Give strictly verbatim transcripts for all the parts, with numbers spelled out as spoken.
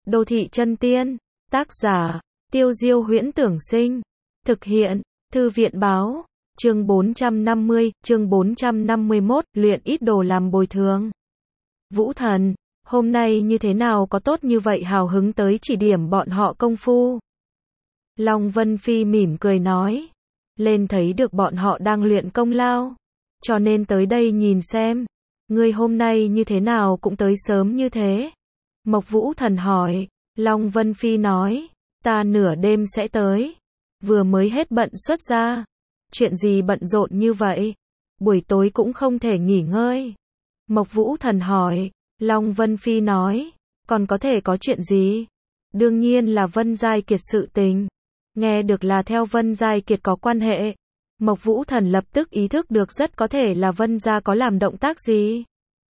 Đô thị chân tiên, tác giả, Tiêu Diêu Huyễn Tưởng Sinh, thực hiện, Thư viện báo, chương bốn trăm năm mươi, chương bốn trăm năm mươi mốt, luyện ít đồ làm bồi thường. Vũ Thần, hôm nay như thế nào có tốt như vậy hào hứng tới chỉ điểm bọn họ công phu. Long Vân Phi mỉm cười nói, lên thấy được bọn họ đang luyện công lao, cho nên tới đây nhìn xem, ngươi hôm nay như thế nào cũng tới sớm như thế. Mộc Vũ Thần hỏi, Long Vân Phi nói, ta nửa đêm sẽ tới, vừa mới hết bận xuất ra, chuyện gì bận rộn như vậy, buổi tối cũng không thể nghỉ ngơi. Mộc Vũ Thần hỏi, Long Vân Phi nói, còn có thể có chuyện gì? Đương nhiên là Vân Giai Kiệt sự tình, nghe được là theo Vân Giai Kiệt có quan hệ. Mộc Vũ Thần lập tức ý thức được rất có thể là Vân gia có làm động tác gì.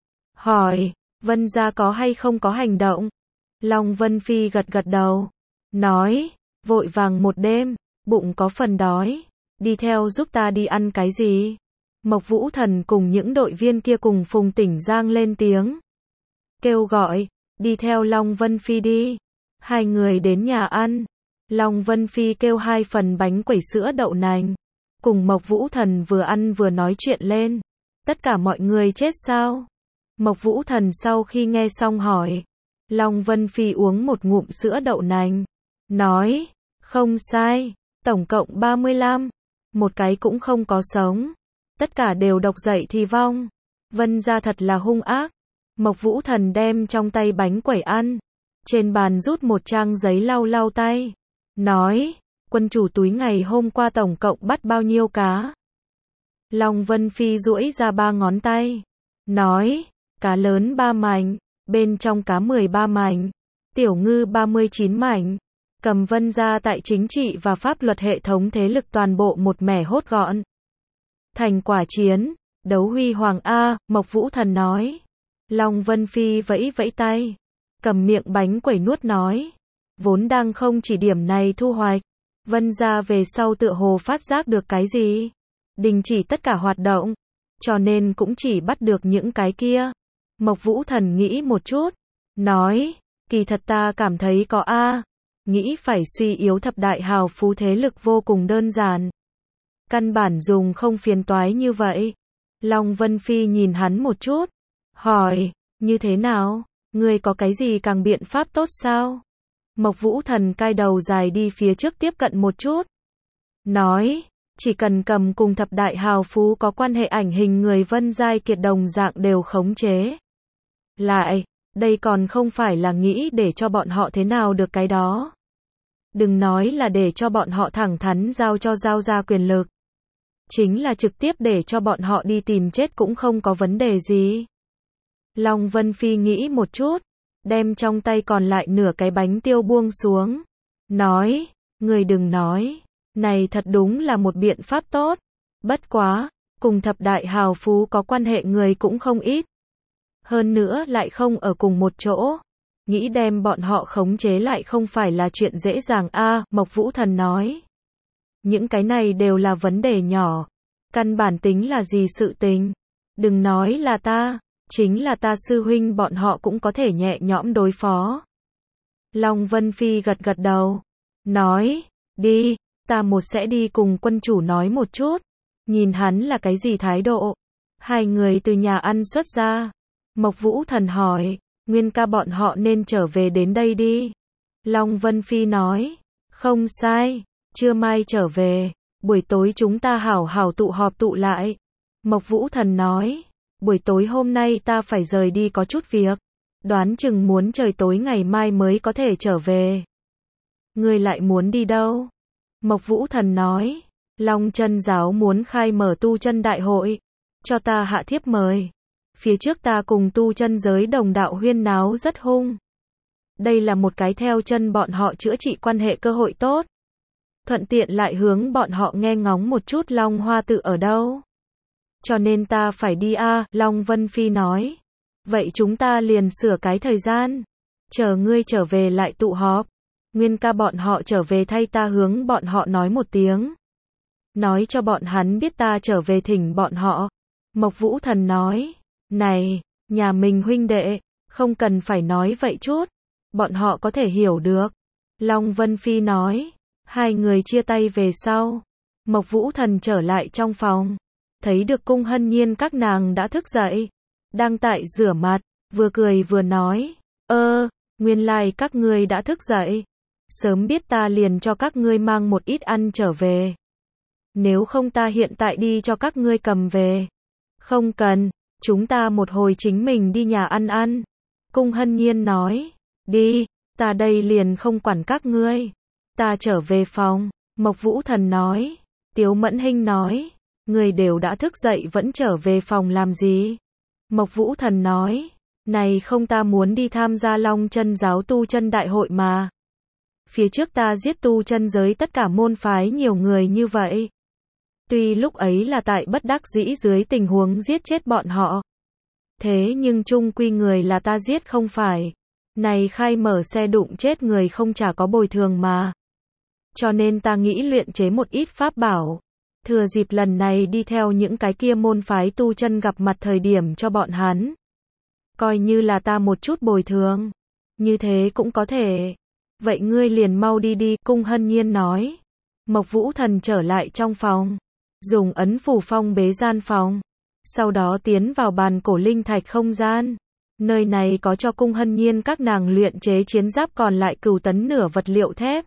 Hỏi, Vân gia có hay không có hành động? Long Vân Phi gật gật đầu, nói, vội vàng một đêm, bụng có phần đói, đi theo giúp ta đi ăn cái gì? Mộc Vũ Thần cùng những đội viên kia cùng Phùng Tỉnh Giang lên tiếng, kêu gọi, đi theo Long Vân Phi đi. Hai người đến nhà ăn, Long Vân Phi kêu hai phần bánh quẩy sữa đậu nành, cùng Mộc Vũ Thần vừa ăn vừa nói chuyện lên. Tất cả mọi người chết sao? Mộc Vũ Thần sau khi nghe xong hỏi. Long Vân Phi uống một ngụm sữa đậu nành, nói, không sai, tổng cộng ba mươi lăm, một cái cũng không có sống, tất cả đều độc dậy thì vong. Vân gia thật là hung ác. Mộc Vũ Thần đem trong tay bánh quẩy ăn, trên bàn rút một trang giấy lau lau tay, nói, quân chủ túi ngày hôm qua tổng cộng bắt bao nhiêu cá? Long Vân Phi duỗi ra ba ngón tay, nói, cá lớn ba mảnh, bên trong cá mười ba mảnh, tiểu ngư ba mươi chín mảnh, cầm Vân gia tại chính trị và pháp luật hệ thống thế lực toàn bộ một mẻ hốt gọn. Thành quả chiến, đấu huy hoàng A, Mộc Vũ Thần nói. Long Vân Phi vẫy vẫy tay, cầm miệng bánh quẩy nuốt nói, vốn đang không chỉ điểm này thu hoạch, Vân gia về sau tựa hồ phát giác được cái gì, đình chỉ tất cả hoạt động, cho nên cũng chỉ bắt được những cái kia. Mộc Vũ Thần nghĩ một chút, nói, kỳ thật ta cảm thấy có A, nghĩ phải suy yếu thập đại hào phú thế lực vô cùng đơn giản, căn bản dùng không phiền toái như vậy. Long Vân Phi nhìn hắn một chút, hỏi, như thế nào, ngươi có cái gì càng biện pháp tốt sao? Mộc Vũ Thần cai đầu dài đi phía trước tiếp cận một chút, nói, chỉ cần cầm cùng thập đại hào phú có quan hệ ảnh hình người Vân Giai Kiệt đồng dạng đều khống chế lại, đây còn không phải là nghĩ để cho bọn họ thế nào được cái đó. Đừng nói là để cho bọn họ thẳng thắn giao cho giao ra quyền lực, chính là trực tiếp để cho bọn họ đi tìm chết cũng không có vấn đề gì. Long Vân Phi nghĩ một chút, đem trong tay còn lại nửa cái bánh tiêu buông xuống, nói, người đừng nói, này thật đúng là một biện pháp tốt, bất quá, cùng thập đại hào phú có quan hệ người cũng không ít, hơn nữa lại không ở cùng một chỗ, nghĩ đem bọn họ khống chế lại không phải là chuyện dễ dàng a. Mộc Vũ Thần nói, những cái này đều là vấn đề nhỏ, căn bản tính là gì sự tình, đừng nói là ta, chính là ta sư huynh bọn họ cũng có thể nhẹ nhõm đối phó. Long Vân Phi gật gật đầu, nói, đi, ta một sẽ đi cùng quân chủ nói một chút, nhìn hắn là cái gì thái độ. Hai người từ nhà ăn xuất ra, Mộc Vũ Thần hỏi, Nguyên ca bọn họ nên trở về đến đây đi. Long Vân Phi nói, không sai, trưa mai trở về, buổi tối chúng ta hảo hảo tụ họp tụ lại. Mộc Vũ Thần nói, buổi tối hôm nay ta phải rời đi có chút việc, đoán chừng muốn trời tối ngày mai mới có thể trở về. Ngươi lại muốn đi đâu? Mộc Vũ Thần nói, Long Chân giáo muốn khai mở tu chân đại hội, cho ta hạ thiếp mời. Phía trước ta cùng tu chân giới đồng đạo huyên náo rất hung. Đây là một cái theo chân bọn họ chữa trị quan hệ cơ hội tốt. Thuận tiện lại hướng bọn họ nghe ngóng một chút Long Hoa Tự ở đâu. Cho nên ta phải đi a. Long Vân Phi nói. Vậy chúng ta liền sửa cái thời gian, chờ ngươi trở về lại tụ họp. Nguyên ca bọn họ trở về thay ta hướng bọn họ nói một tiếng, nói cho bọn hắn biết ta trở về thỉnh bọn họ. Mộc Vũ Thần nói, này, nhà mình huynh đệ, không cần phải nói vậy chút, bọn họ có thể hiểu được. Long Vân Phi nói. Hai người chia tay về sau. Mộc Vũ Thần trở lại trong phòng. Thấy được Cung Hân Nhiên các nàng đã thức dậy. Đang tại rửa mặt. Vừa cười vừa nói. Ơ, nguyên lai các ngươi đã thức dậy. Sớm biết ta liền cho các ngươi mang một ít ăn trở về. Nếu không ta hiện tại đi cho các ngươi cầm về. Không cần, chúng ta một hồi chính mình đi nhà ăn ăn. Cung Hân Nhiên nói. Đi, ta đây liền không quản các ngươi. Ta trở về phòng. Mộc Vũ Thần nói. Tiếu Mẫn Hinh nói. Người đều đã thức dậy vẫn trở về phòng làm gì? Mộc Vũ Thần nói. Này không, ta muốn đi tham gia Long Chân giáo tu chân đại hội mà. Phía trước ta giết tu chân giới tất cả môn phái nhiều người như vậy. Tuy lúc ấy là tại bất đắc dĩ dưới tình huống giết chết bọn họ. Thế nhưng chung quy người là ta giết không phải. Này khai mở xe đụng chết người không chả có bồi thường mà. Cho nên ta nghĩ luyện chế một ít pháp bảo. Thừa dịp lần này đi theo những cái kia môn phái tu chân gặp mặt thời điểm cho bọn hắn. Coi như là ta một chút bồi thường. Như thế cũng có thể. Vậy ngươi liền mau đi đi, Cung Hân Nhiên nói. Mộc Vũ Thần trở lại trong phòng. Dùng ấn phù phong bế gian phòng. Sau đó tiến vào bàn cổ linh thạch không gian. Nơi này có cho Cung Hân Nhiên các nàng luyện chế chiến giáp, còn lại cửu tấn nửa vật liệu thép.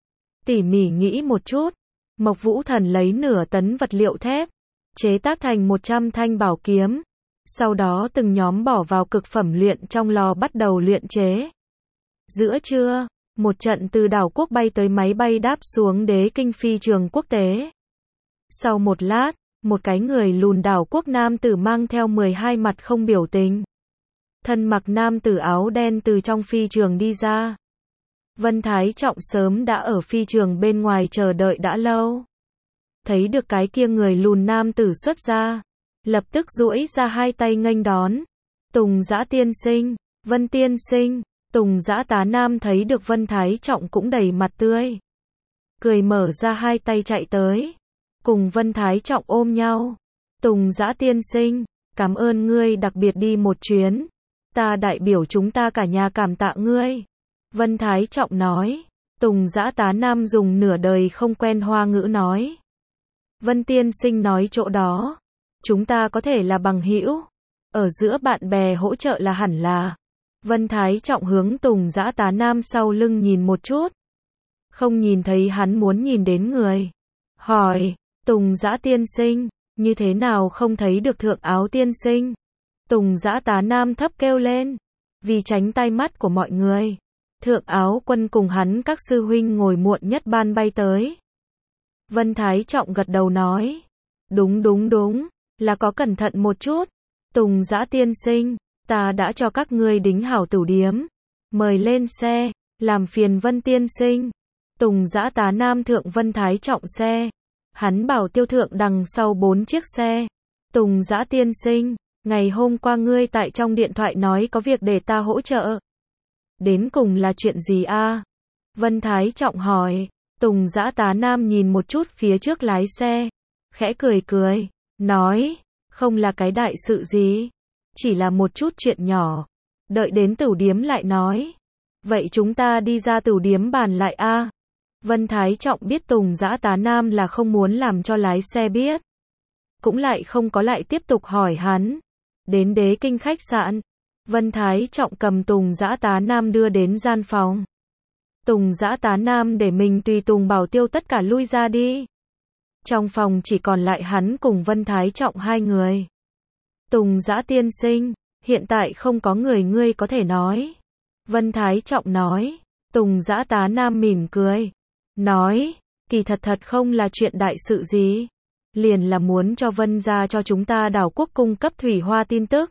Tỉ mỉ nghĩ một chút. Mộc Vũ Thần lấy nửa tấn vật liệu thép. Chế tác thành một trăm thanh bảo kiếm. Sau đó từng nhóm bỏ vào cực phẩm luyện trong lò bắt đầu luyện chế. Giữa trưa, một trận từ đảo quốc bay tới máy bay đáp xuống Đế Kinh phi trường quốc tế. Sau một lát, một cái người lùn đảo quốc nam tử mang theo mười hai mặt không biểu tình. Thân mặc nam tử áo đen từ trong phi trường đi ra. Vân Thái Trọng sớm đã ở phi trường bên ngoài chờ đợi đã lâu. Thấy được cái kia người lùn nam tử xuất ra. Lập tức duỗi ra hai tay nghênh đón. Tùng Dã tiên sinh, Vân tiên sinh. Tùng Dã tá nam thấy được Vân Thái Trọng cũng đầy mặt tươi. Cười mở ra hai tay chạy tới. Cùng Vân Thái Trọng ôm nhau. Tùng Dã tiên sinh, cảm ơn ngươi đặc biệt đi một chuyến. Ta đại biểu chúng ta cả nhà cảm tạ ngươi. Vân Thái Trọng nói. Tùng Dã tá nam dùng nửa đời không quen hoa ngữ nói. Vân tiên sinh nói chỗ đó. Chúng ta có thể là bằng hữu. Ở giữa bạn bè hỗ trợ là hẳn là. Vân Thái Trọng hướng Tùng Dã tá nam sau lưng nhìn một chút. Không nhìn thấy hắn muốn nhìn đến người. Hỏi, Tùng Dã tiên sinh, như thế nào không thấy được Thượng Áo tiên sinh? Tùng Dã tá nam thấp kêu lên. Vì tránh tai mắt của mọi người. Thượng Áo quân cùng hắn các sư huynh ngồi muộn nhất ban bay tới. Vân Thái Trọng gật đầu nói. Đúng đúng đúng, là có cẩn thận một chút. Tùng Dã tiên sinh, ta đã cho các ngươi đính hảo tửu điếm. Mời lên xe, làm phiền Vân tiên sinh. Tùng Dã tá nam thượng Vân Thái Trọng xe. Hắn bảo tiêu thượng đằng sau bốn chiếc xe. Tùng Dã tiên sinh, ngày hôm qua ngươi tại trong điện thoại nói có việc để ta hỗ trợ. Đến cùng là chuyện gì a? Vân Thái Trọng hỏi. Tùng Dã tá nam nhìn một chút phía trước lái xe. Khẽ cười cười. Nói. Không là cái đại sự gì. Chỉ là một chút chuyện nhỏ. Đợi đến tửu điếm lại nói. Vậy chúng ta đi ra tửu điếm bàn lại a. Vân Thái Trọng biết Tùng Dã tá nam là không muốn làm cho lái xe biết. Cũng lại không có lại tiếp tục hỏi hắn. Đến Đế Kinh khách sạn. Vân Thái Trọng cầm Tùng Dã tá nam đưa đến gian phòng. Tùng Dã tá nam để mình tùy tùng bảo tiêu tất cả lui ra đi. Trong phòng chỉ còn lại hắn cùng Vân Thái Trọng hai người. Tùng Dã tiên sinh, hiện tại không có người ngươi có thể nói. Vân Thái Trọng nói. Tùng Dã tá nam mỉm cười. Nói, kỳ thật thật không là chuyện đại sự gì. Liền là muốn cho Vân gia cho chúng ta đảo quốc cung cấp thủy hoa tin tức.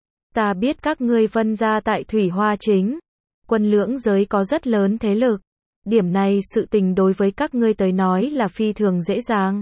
Ta biết các ngươi Vân gia tại thủy hoa chính. Quân lưỡng giới có rất lớn thế lực. Điểm này sự tình đối với các ngươi tới nói là phi thường dễ dàng.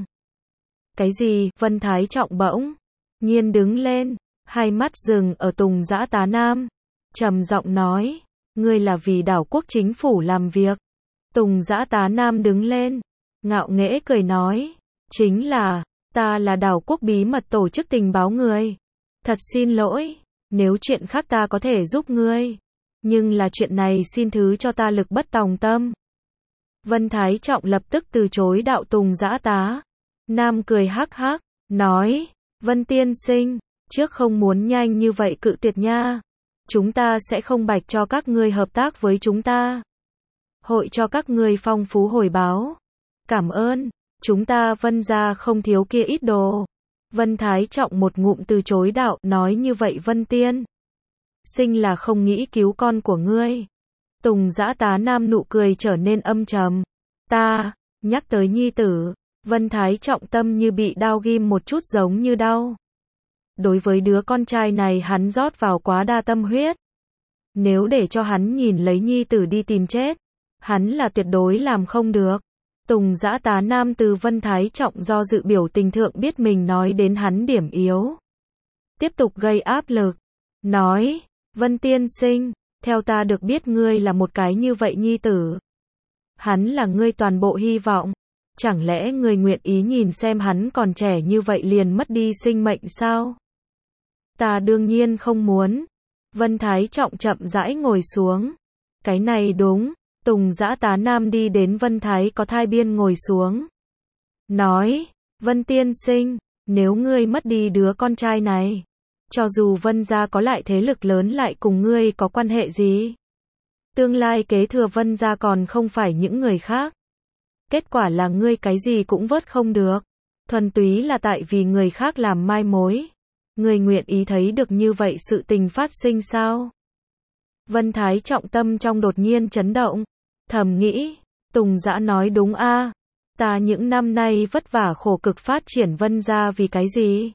Cái gì? Vân Thái Trọng bỗng nhiên đứng lên, hai mắt dừng ở Tùng Dã tá nam. Trầm giọng nói, ngươi là vì đảo quốc chính phủ làm việc. Tùng Dã tá nam đứng lên, ngạo nghễ cười nói, chính là, ta là đảo quốc bí mật tổ chức tình báo người. Thật xin lỗi, nếu chuyện khác ta có thể giúp ngươi. Nhưng là chuyện này xin thứ cho ta lực bất tòng tâm. Vân Thái Trọng lập tức từ chối đạo Tùng Dã Tá. Nam cười hắc hắc, nói, Vân tiên sinh, trước không muốn nhanh như vậy cự tuyệt nha. Chúng ta sẽ không bạch cho các ngươi hợp tác với chúng ta. Hội cho các ngươi phong phú hồi báo. Cảm ơn, chúng ta Vân gia không thiếu kia ít đồ. Vân Thái Trọng một ngụm từ chối đạo, nói như vậy Vân tiên sinh là không nghĩ cứu con của ngươi. Tùng Dã Tá Nam nụ cười trở nên âm trầm. Ta, nhắc tới nhi tử, Vân Thái Trọng tâm như bị đao ghim một chút giống như đau. Đối với đứa con trai này hắn rót vào quá đa tâm huyết. Nếu để cho hắn nhìn lấy nhi tử đi tìm chết, hắn là tuyệt đối làm không được. Tùng Dã Tá Nam từ Vân Thái Trọng do dự biểu tình thượng biết mình nói đến hắn điểm yếu. Tiếp tục gây áp lực. Nói, Vân tiên sinh, theo ta được biết ngươi là một cái như vậy nhi tử. Hắn là ngươi toàn bộ hy vọng. Chẳng lẽ ngươi nguyện ý nhìn xem hắn còn trẻ như vậy liền mất đi sinh mệnh sao? Ta đương nhiên không muốn. Vân Thái Trọng chậm rãi ngồi xuống. Cái này đúng. Tùng Dã Tá Nam đi đến Vân Thái có thai biên ngồi xuống. Nói, Vân tiên sinh, nếu ngươi mất đi đứa con trai này, cho dù Vân gia có lại thế lực lớn lại cùng ngươi có quan hệ gì? Tương lai kế thừa Vân gia còn không phải những người khác. Kết quả là ngươi cái gì cũng vớt không được. Thuần túy là tại vì người khác làm mai mối. Ngươi nguyện ý thấy được như vậy sự tình phát sinh sao? Vân Thái Trọng tâm trong đột nhiên chấn động. Thầm nghĩ, Tùng Dã nói đúng a, ta những năm nay vất vả khổ cực phát triển Vân gia vì cái gì?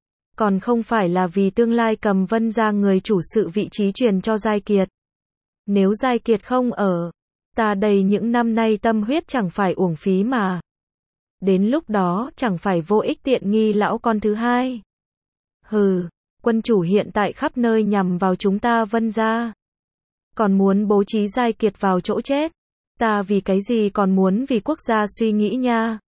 Còn không phải là vì tương lai cầm Vân gia người chủ sự vị trí truyền cho Giai Kiệt. Nếu Giai Kiệt không ở, ta đầy những năm nay tâm huyết chẳng phải uổng phí mà. Đến lúc đó chẳng phải vô ích tiện nghi lão con thứ hai. Hừ, quân chủ hiện tại khắp nơi nhằm vào chúng ta Vân gia. Còn muốn bố trí Giai Kiệt vào chỗ chết. Ta vì cái gì còn muốn vì quốc gia suy nghĩ nha.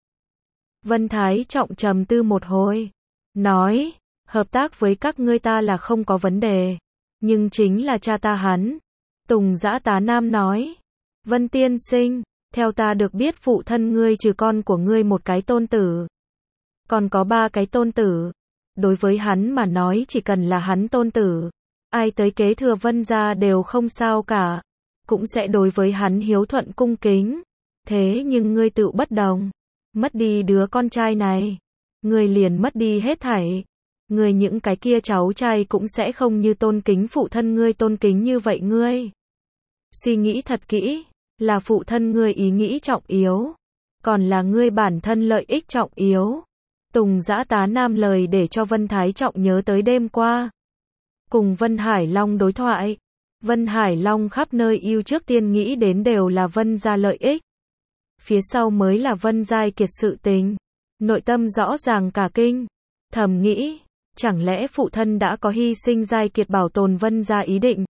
Vân Thái Trọng trầm tư một hồi. Nói, hợp tác với các ngươi ta là không có vấn đề. Nhưng chính là cha ta hắn. Tùng Dã Tá Nam nói. Vân tiên sinh, theo ta được biết phụ thân ngươi trừ con của ngươi một cái tôn tử. Còn có ba cái tôn tử. Đối với hắn mà nói chỉ cần là hắn tôn tử. Ai tới kế thừa Vân gia đều không sao cả. Cũng sẽ đối với hắn hiếu thuận cung kính. Thế nhưng ngươi tự bất đồng. Mất đi đứa con trai này. Ngươi liền mất đi hết thảy. Ngươi những cái kia cháu trai cũng sẽ không như tôn kính phụ thân ngươi tôn kính như vậy ngươi. Suy nghĩ thật kỹ. Là phụ thân ngươi ý nghĩ trọng yếu. Còn là ngươi bản thân lợi ích trọng yếu. Tùng Dã Tá Nam lời để cho Vân Thái Trọng nhớ tới đêm qua. Cùng Vân Hải Long đối thoại. Vân Hải Long khắp nơi yêu trước tiên nghĩ đến đều là Vân gia lợi ích. Phía sau mới là Vân Giai Kiệt sự tình. Nội tâm rõ ràng cả kinh. Thầm nghĩ, chẳng lẽ phụ thân đã có hy sinh Giai Kiệt bảo tồn Vân gia ý định.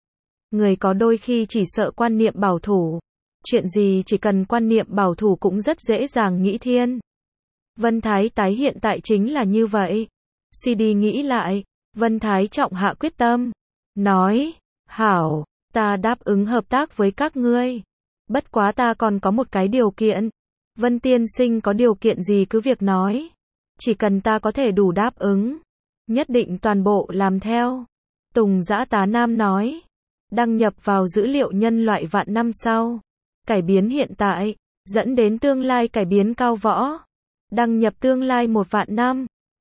Người có đôi khi chỉ sợ quan niệm bảo thủ. Chuyện gì chỉ cần quan niệm bảo thủ cũng rất dễ dàng nghĩ thiên. Vân Thái tái hiện tại chính là như vậy. Suy đi nghĩ lại, Vân Thái Trọng hạ quyết tâm. Nói, hảo, ta đáp ứng hợp tác với các ngươi. Bất quá ta còn có một cái điều kiện. Vân tiên sinh có điều kiện gì cứ việc nói. Chỉ cần ta có thể đủ đáp ứng. Nhất định toàn bộ làm theo. Tùng Dã Tá Nam nói. Đăng nhập vào dữ liệu nhân loại vạn năm sau. Cải biến hiện tại. Dẫn đến tương lai cải biến cao võ. Đăng nhập tương lai một vạn năm.